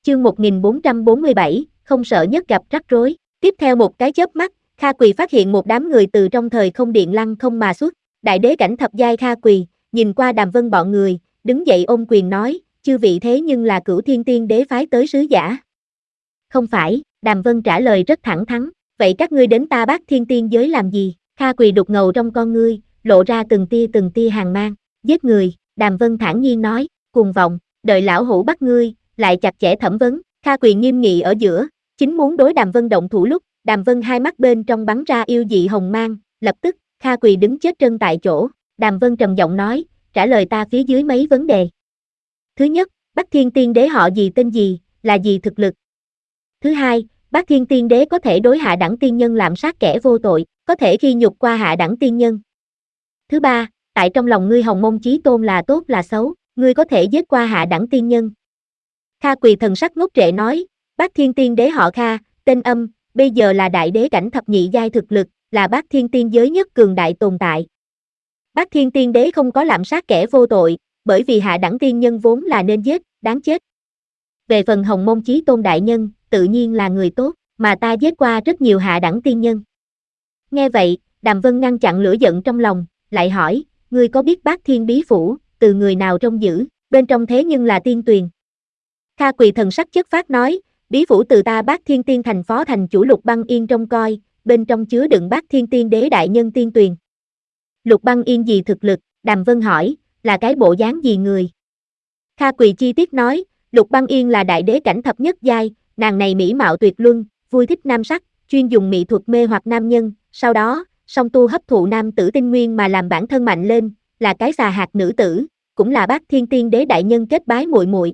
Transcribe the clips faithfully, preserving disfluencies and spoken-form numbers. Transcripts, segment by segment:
chương một nghìn bốn trăm bốn mươi bảy, không sợ nhất gặp rắc rối. Tiếp theo một cái chớp mắt, Kha Quỳ phát hiện một đám người từ trong thời không điện lăng không mà xuất. Đại đế cảnh thập giai Kha Quỳ, nhìn qua Đàm Vân bọn người, đứng dậy ôm quyền nói, chư vị thế nhưng là Cửu Thiên Tiên Đế phái tới sứ giả. Không phải, Đàm Vân trả lời rất thẳng thắn, vậy các ngươi đến ta Bát Thiên Tiên giới làm gì? Kha Quỳ đục ngầu trong con ngươi, lộ ra từng tia từng tia hàn mang, giết người, Đàm Vân thản nhiên nói, cuồng vọng, đợi lão hủ bắt ngươi, lại chặt chẽ thẩm vấn. Kha Quỳ nghiêm nghị ở giữa, chính muốn đối Đàm Vân động thủ lúc, Đàm Vân hai mắt bên trong bắn ra yêu dị hồng mang, lập tức, Kha Quỳ đứng chết chân tại chỗ. Đàm Vân trầm giọng nói, trả lời ta phía dưới mấy vấn đề. Thứ nhất, Bát Thiên Tiên Đế họ gì tên gì, là gì thực lực? Thứ hai, Bát Thiên Tiên Đế có thể đối hạ đẳng tiên nhân lạm sát kẻ vô tội, có thể khi nhục qua hạ đẳng tiên nhân. Thứ ba, tại trong lòng ngươi Hồng Mông Chí Tôn là tốt là xấu, ngươi có thể giết qua hạ đẳng tiên nhân. Kha Quỳ thần sắc ngốc trệ nói, Bát Thiên Tiên Đế họ Kha, tên Âm, bây giờ là đại đế cảnh thập nhị giai thực lực, là Bát Thiên Tiên giới nhất cường đại tồn tại. Bát Thiên Tiên Đế không có lạm sát kẻ vô tội, bởi vì hạ đẳng tiên nhân vốn là nên giết, đáng chết. Về phần Hồng Mông Chí Tôn đại nhân, tự nhiên là người tốt, mà ta giết qua rất nhiều hạ đẳng tiên nhân. Nghe vậy, Đàm Vân ngăn chặn lửa giận trong lòng, lại hỏi, ngươi có biết Bát Thiên Bí Phủ, từ người nào trông giữ, bên trong thế nhưng là tiên tuyền. Kha Quỳ thần sắc chất phát nói, Bí Phủ từ ta Bát Thiên Tiên thành phó thành chủ Lục Băng Yên trông coi, bên trong chứa đựng Bát Thiên Tiên Đế đại nhân tiên tuyền. Lục Băng Yên gì thực lực? Đàm Vân hỏi, là cái bộ dáng gì người? Kha Quỳ chi tiết nói, Lục Băng Yên là đại đế cảnh thập nhất giai, nàng này mỹ mạo tuyệt luân, vui thích nam sắc, chuyên dùng mỹ thuật mê hoặc nam nhân, sau đó, song tu hấp thụ nam tử tinh nguyên mà làm bản thân mạnh lên, là cái xà hạt nữ tử, cũng là Bát Thiên Tiên Đế đại nhân kết bái muội muội.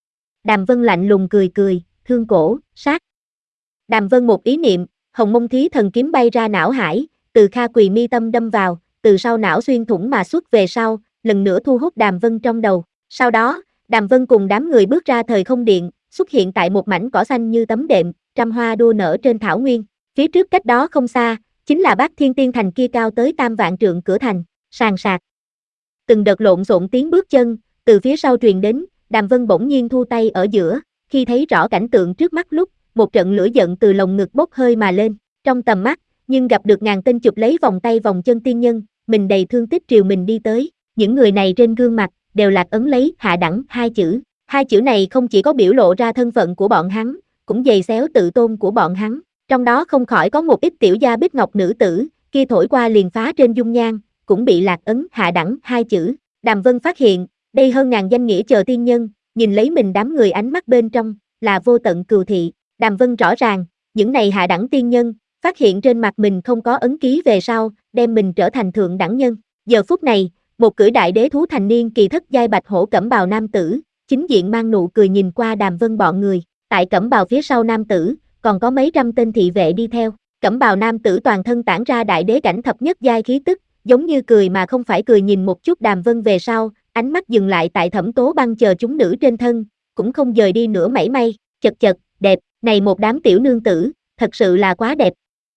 Đàm Vân lạnh lùng cười cười, thương cổ, sát. Đàm Vân một ý niệm, Hồng Mông Thí Thần kiếm bay ra não hải, từ Kha Quỳ mi tâm đâm vào, từ sau não xuyên thủng mà xuất về sau, lần nữa thu hút Đàm Vân trong đầu. Sau đó, Đàm Vân cùng đám người bước ra thời không điện, xuất hiện tại một mảnh cỏ xanh như tấm đệm, trăm hoa đua nở trên thảo nguyên. Phía trước cách đó không xa, chính là Bát Thiên Tiên thành kia cao tới tam vạn trượng cửa thành, sàn sạc. Từng đợt lộn xộn tiếng bước chân, từ phía sau truyền đến, Đàm Vân bỗng nhiên thu tay ở giữa, khi thấy rõ cảnh tượng trước mắt lúc, một trận lửa giận từ lồng ngực bốc hơi mà lên, trong tầm mắt, nhưng gặp được ngàn tên chụp lấy vòng tay vòng chân tiên nhân, mình đầy thương tích triều mình đi tới, những người này trên gương mặt, đều lạc ấn lấy hạ đẳng hai chữ, hai chữ này không chỉ có biểu lộ ra thân phận của bọn hắn, cũng giày xéo tự tôn của bọn hắn, trong đó không khỏi có một ít tiểu gia bích ngọc nữ tử, kia thổi qua liền phá trên dung nhan, cũng bị lạc ấn hạ đẳng hai chữ. Đàm Vân phát hiện, đây hơn ngàn danh nghĩa chờ tiên nhân, nhìn lấy mình đám người ánh mắt bên trong, là vô tận cừu thị. Đàm Vân rõ ràng, những này hạ đẳng tiên nhân, phát hiện trên mặt mình không có ấn ký về sau, đem mình trở thành thượng đẳng nhân. Giờ phút này, một cưỡi đại đế thú thành niên kỳ thất giai bạch hổ cẩm bào nam tử, chính diện mang nụ cười nhìn qua Đàm Vân bọn người, tại cẩm bào phía sau nam tử, còn có mấy trăm tên thị vệ đi theo. Cẩm bào nam tử toàn thân tản ra đại đế cảnh thập nhất giai khí tức, giống như cười mà không phải cười nhìn một chút Đàm Vân về sau, ánh mắt dừng lại tại Thẩm Tố Băng chờ chúng nữ trên thân, cũng không dời đi nữa mảy may, chật chật, đẹp, này một đám tiểu nương tử, thật sự là quá đẹp.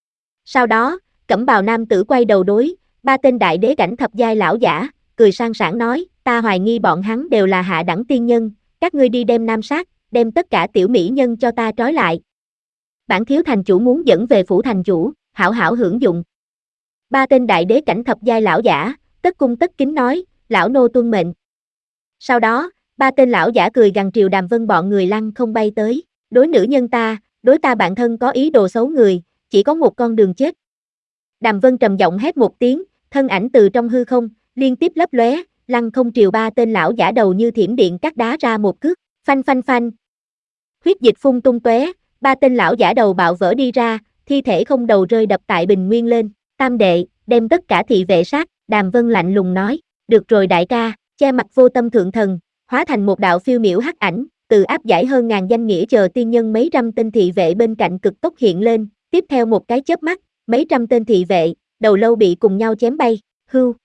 Sau đó, cẩm bào nam tử quay đầu đối, ba tên đại đế cảnh thập giai lão giả, cười sang sảng nói, ta hoài nghi bọn hắn đều là hạ đẳng tiên nhân, các ngươi đi đem nam sát, đem tất cả tiểu mỹ nhân cho ta trói lại. Bản thiếu thành chủ muốn dẫn về phủ thành chủ, hảo hảo hưởng dụng. Ba tên đại đế cảnh thập giai lão giả, tất cung tất kính nói, lão nô tuân mệnh. Sau đó, ba tên lão giả cười gằn triều Đàm Vân bọn người lăng không bay tới, đối nữ nhân ta, đối ta bản thân có ý đồ xấu người, chỉ có một con đường chết. Đàm Vân trầm giọng hét một tiếng, thân ảnh từ trong hư không, liên tiếp lấp lóe, lăng không triều ba tên lão giả đầu như thiểm điện cắt đá ra một cước, phanh phanh phanh. Huyết dịch phun tung tóe, ba tên lão giả đầu bạo vỡ đi ra, thi thể không đầu rơi đập tại bình nguyên lên, tam đệ, đem tất cả thị vệ sát, Đàm Vân lạnh lùng nói, được rồi đại ca, che mặt vô tâm thượng thần, hóa thành một đạo phiêu miểu hắc ảnh, từ áp giải hơn ngàn danh nghĩa chờ tiên nhân mấy trăm tên thị vệ bên cạnh cực tốc hiện lên, tiếp theo một cái chớp mắt, mấy trăm tên thị vệ, đầu lâu bị cùng nhau chém bay, hưu.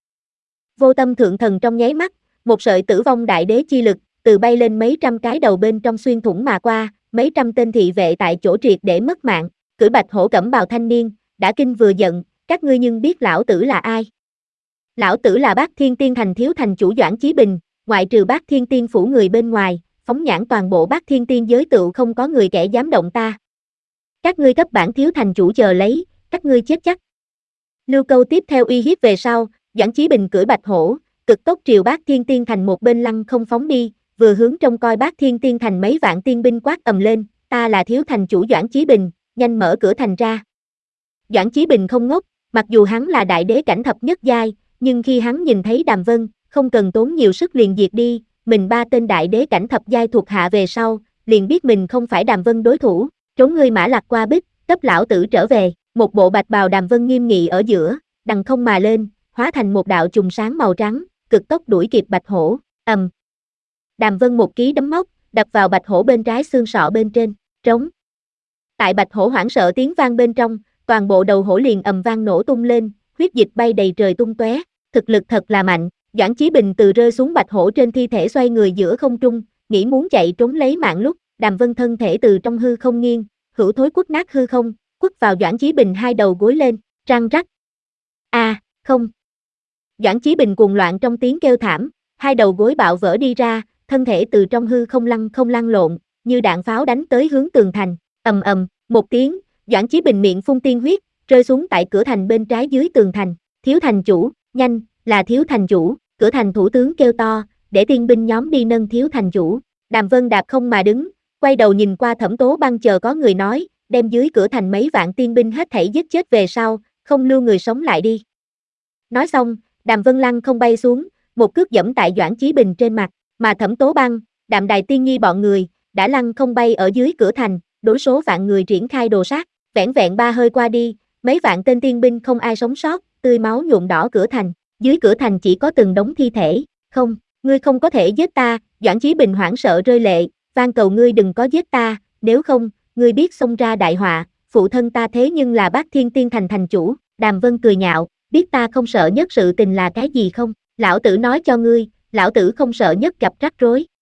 Vô tâm thượng thần trong nháy mắt, một sợi tử vong đại đế chi lực, từ bay lên mấy trăm cái đầu bên trong xuyên thủng mà qua, mấy trăm tên thị vệ tại chỗ triệt để mất mạng, cưỡi bạch hổ cẩm bào thanh niên, đã kinh vừa giận, các ngươi nhưng biết lão tử là ai? Lão tử là Bát Thiên Tiên thành thiếu thành chủ Doãn Chí Bình, ngoại trừ Bát Thiên Tiên phủ người bên ngoài, phóng nhãn toàn bộ Bát Thiên Tiên giới tựu không có người kẻ dám động ta. Các ngươi cấp bản thiếu thành chủ chờ lấy, các ngươi chết chắc. Lưu câu tiếp theo uy hiếp về sau, Doãn Chí Bình cưỡi bạch hổ, cực tốc triều Bát Thiên Tiên thành một bên lăng không phóng đi, vừa hướng trông coi Bát Thiên Tiên thành mấy vạn tiên binh quát ầm lên, ta là thiếu thành chủ Doãn Chí Bình, nhanh mở cửa thành ra. Doãn Chí Bình không ngốc, mặc dù hắn là đại đế cảnh thập nhất giai, nhưng khi hắn nhìn thấy Đàm Vân, không cần tốn nhiều sức liền diệt đi, mình ba tên đại đế cảnh thập giai thuộc hạ về sau, liền biết mình không phải Đàm Vân đối thủ, trốn ngươi mã lạc qua bích, cấp lão tử trở về, một bộ bạch bào Đàm Vân nghiêm nghị ở giữa, đằng không mà lên, hóa thành một đạo chùm sáng màu trắng, cực tốc đuổi kịp bạch hổ, ầm. Đàm Vân một ký đấm móc, đập vào bạch hổ bên trái xương sọ bên trên, trống. Tại bạch hổ hoảng sợ tiếng vang bên trong, toàn bộ đầu hổ liền ầm vang nổ tung lên, huyết dịch bay đầy trời tung tóe, thực lực thật là mạnh. Doãn Chí Bình từ rơi xuống bạch hổ trên thi thể xoay người giữa không trung, nghĩ muốn chạy trốn lấy mạng lúc, Đàm Vân thân thể từ trong hư không nghiêng, hữu thối quất nát hư không, quất vào Doãn Chí Bình hai đầu gối lên, răng rắc. A, à, không. Doãn Chí Bình cuồng loạn trong tiếng kêu thảm, hai đầu gối bạo vỡ đi ra, thân thể từ trong hư không lăn không lăn lộn, như đạn pháo đánh tới hướng tường thành, ầm ầm, một tiếng, Doãn Chí Bình miệng phun tiên huyết, rơi xuống tại cửa thành bên trái dưới tường thành, thiếu thành chủ, nhanh, là thiếu thành chủ, cửa thành thủ tướng kêu to, để tiên binh nhóm đi nâng thiếu thành chủ, Đàm Vân đạp không mà đứng, quay đầu nhìn qua Thẩm Tố Băng chờ có người nói, đem dưới cửa thành mấy vạn tiên binh hết thảy giết chết về sau, không lưu người sống lại đi. Nói xong, Đàm Vân lăng không bay xuống, một cước dẫm tại Doãn Chí Bình trên mặt, mà Thẩm Tố Băng, Đạm Đài Tiên Nhi bọn người, đã lăng không bay ở dưới cửa thành, đối số vạn người triển khai đồ sát, vẻn vẹn ba hơi qua đi, mấy vạn tên tiên binh không ai sống sót, tươi máu nhuộm đỏ cửa thành, dưới cửa thành chỉ có từng đống thi thể, không, ngươi không có thể giết ta, Doãn Chí Bình hoảng sợ rơi lệ, van cầu ngươi đừng có giết ta, nếu không, ngươi biết xông ra đại họa, phụ thân ta thế nhưng là Bát Thiên Tiên thành thành chủ, Đàm Vân cười nhạo, biết ta không sợ nhất sự tình là cái gì không, lão tử nói cho ngươi, lão tử không sợ nhất gặp rắc rối.